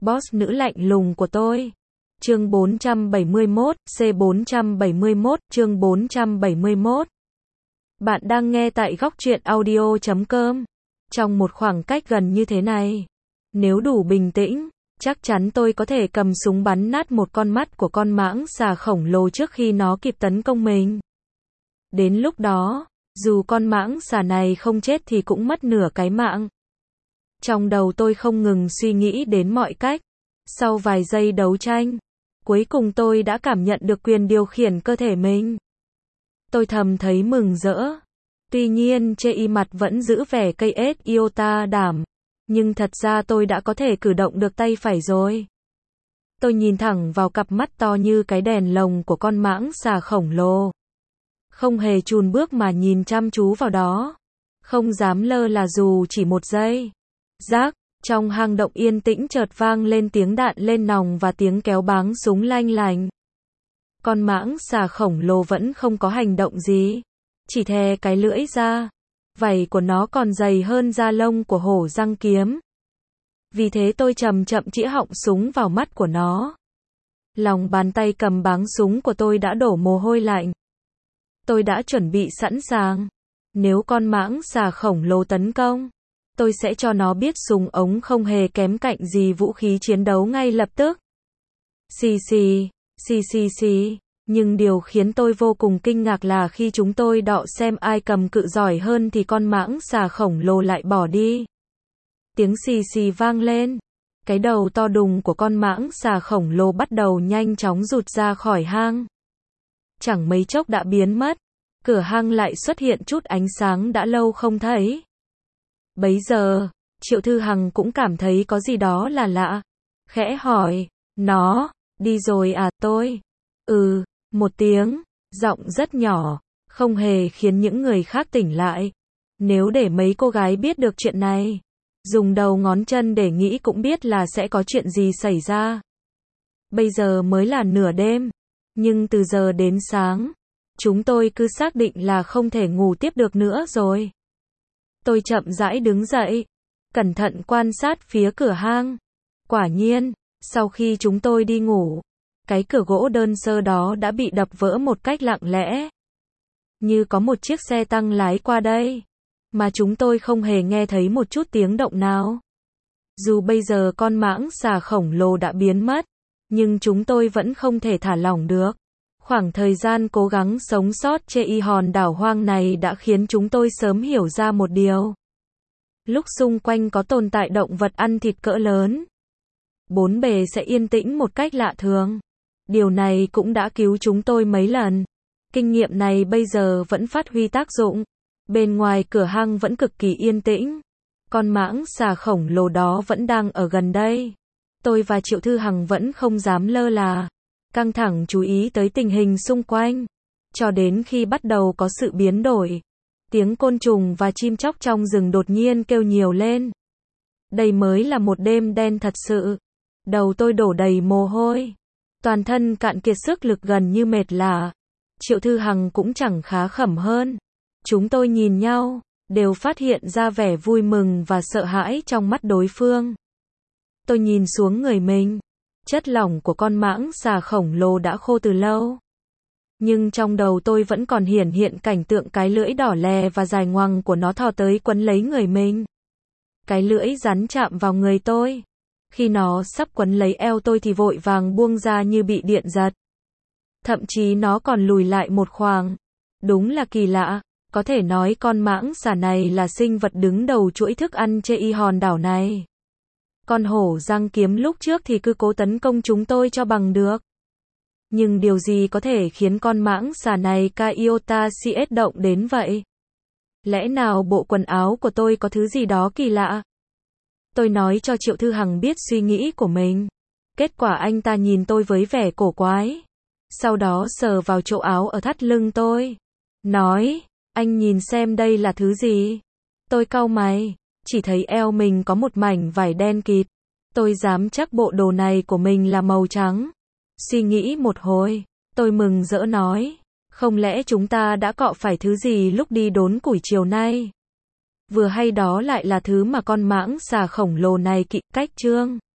Boss nữ lạnh lùng của tôi. Chương 471, C471, chương 471. Bạn đang nghe tại góc truyện audio.com. Trong một khoảng cách gần như thế này, nếu đủ bình tĩnh, chắc chắn tôi có thể cầm súng bắn nát một con mắt của con mãng xà khổng lồ trước khi nó kịp tấn công mình. Đến lúc đó, dù con mãng xà này không chết thì cũng mất nửa cái mạng. Trong đầu tôi không ngừng suy nghĩ đến mọi cách. Sau vài giây đấu tranh, cuối cùng tôi đã cảm nhận được quyền điều khiển cơ thể mình. Tôi thầm thấy mừng rỡ. Tuy nhiên Chei mặt vẫn giữ vẻ cây ết iota đảm. Nhưng thật ra tôi đã có thể cử động được tay phải rồi. Tôi nhìn thẳng vào cặp mắt to như cái đèn lồng của con mãng xà khổng lồ. Không hề chùn bước mà nhìn chăm chú vào đó. Không dám lơ là dù chỉ một giây. Rác, trong hang động yên tĩnh chợt vang lên tiếng đạn lên nòng và tiếng kéo báng súng lanh lành. Con mãng xà khổng lồ vẫn không có hành động gì. Chỉ thè cái lưỡi ra. Vảy của nó còn dày hơn da lông của hổ răng kiếm. Vì thế tôi chậm chậm chĩa họng súng vào mắt của nó. Lòng bàn tay cầm báng súng của tôi đã đổ mồ hôi lạnh. Tôi đã chuẩn bị sẵn sàng. Nếu con mãng xà khổng lồ tấn công, tôi sẽ cho nó biết súng ống không hề kém cạnh gì vũ khí chiến đấu ngay lập tức. Xì xì, xì xì xì. Nhưng điều khiến tôi vô cùng kinh ngạc là khi chúng tôi đọ xem ai cầm cự giỏi hơn thì con mãng xà khổng lồ lại bỏ đi. Tiếng xì xì vang lên. Cái đầu to đùng của con mãng xà khổng lồ bắt đầu nhanh chóng rụt ra khỏi hang. Chẳng mấy chốc đã biến mất. Cửa hang lại xuất hiện chút ánh sáng đã lâu không thấy. Bấy giờ, Triệu Thư Hằng cũng cảm thấy có gì đó là lạ. Khẽ hỏi, nó, đi rồi à? Tôi, một tiếng, giọng rất nhỏ, không hề khiến những người khác tỉnh lại. Nếu để mấy cô gái biết được chuyện này, dùng đầu ngón chân để nghĩ cũng biết là sẽ có chuyện gì xảy ra. Bây giờ mới là nửa đêm, nhưng từ giờ đến sáng, chúng tôi cứ xác định là không thể ngủ tiếp được nữa rồi. Tôi chậm rãi đứng dậy, cẩn thận quan sát phía cửa hang. Quả nhiên, sau khi chúng tôi đi ngủ, cái cửa gỗ đơn sơ đó đã bị đập vỡ một cách lặng lẽ. Như có một chiếc xe tăng lái qua đây, mà chúng tôi không hề nghe thấy một chút tiếng động nào. Dù bây giờ con mãng xà khổng lồ đã biến mất, nhưng chúng tôi vẫn không thể thả lỏng được. Khoảng thời gian cố gắng sống sót trên hòn đảo hoang này đã khiến chúng tôi sớm hiểu ra một điều. Lúc xung quanh có tồn tại động vật ăn thịt cỡ lớn, bốn bề sẽ yên tĩnh một cách lạ thường. Điều này cũng đã cứu chúng tôi mấy lần. Kinh nghiệm này bây giờ vẫn phát huy tác dụng. Bên ngoài cửa hang vẫn cực kỳ yên tĩnh. Con mãng xà khổng lồ đó vẫn đang ở gần đây. Tôi và Triệu Thư Hằng vẫn không dám lơ là. Căng thẳng chú ý tới tình hình xung quanh. Cho đến khi bắt đầu có sự biến đổi. Tiếng côn trùng và chim chóc trong rừng đột nhiên kêu nhiều lên. Đây mới là một đêm đen thật sự. Đầu tôi đổ đầy mồ hôi. Toàn thân cạn kiệt sức lực gần như mệt lả. Triệu Thư Hằng cũng chẳng khá khẩm hơn. Chúng tôi nhìn nhau, đều phát hiện ra vẻ vui mừng và sợ hãi trong mắt đối phương. Tôi nhìn xuống người mình. Chất lỏng của con mãng xà khổng lồ đã khô từ lâu. Nhưng trong đầu tôi vẫn còn hiển hiện cảnh tượng cái lưỡi đỏ lè và dài ngoằng của nó thò tới quấn lấy người mình. Cái lưỡi rắn chạm vào người tôi. Khi nó sắp quấn lấy eo tôi thì vội vàng buông ra như bị điện giật. Thậm chí nó còn lùi lại một khoảng. Đúng là kỳ lạ, có thể nói con mãng xà này là sinh vật đứng đầu chuỗi thức ăn trên hòn đảo này. Con hổ răng kiếm lúc trước thì cứ cố tấn công chúng tôi cho bằng được. Nhưng điều gì có thể khiến con mãng xà này Iota CS động đến vậy? Lẽ nào bộ quần áo của tôi có thứ gì đó kỳ lạ? Tôi nói cho Triệu Thư Hằng biết suy nghĩ của mình. Kết quả anh ta nhìn tôi với vẻ cổ quái. Sau đó sờ vào chỗ áo ở thắt lưng tôi. Nói, anh nhìn xem đây là thứ gì? Tôi cau mày, chỉ thấy eo mình có một mảnh vải đen kịt. Tôi dám chắc bộ đồ này của mình là màu trắng. Suy nghĩ một hồi, tôi mừng rỡ nói. Không lẽ chúng ta đã cọ phải thứ gì lúc đi đốn củi chiều nay? Vừa hay đó lại là thứ mà con mãng xà khổng lồ này kỵ cách chương.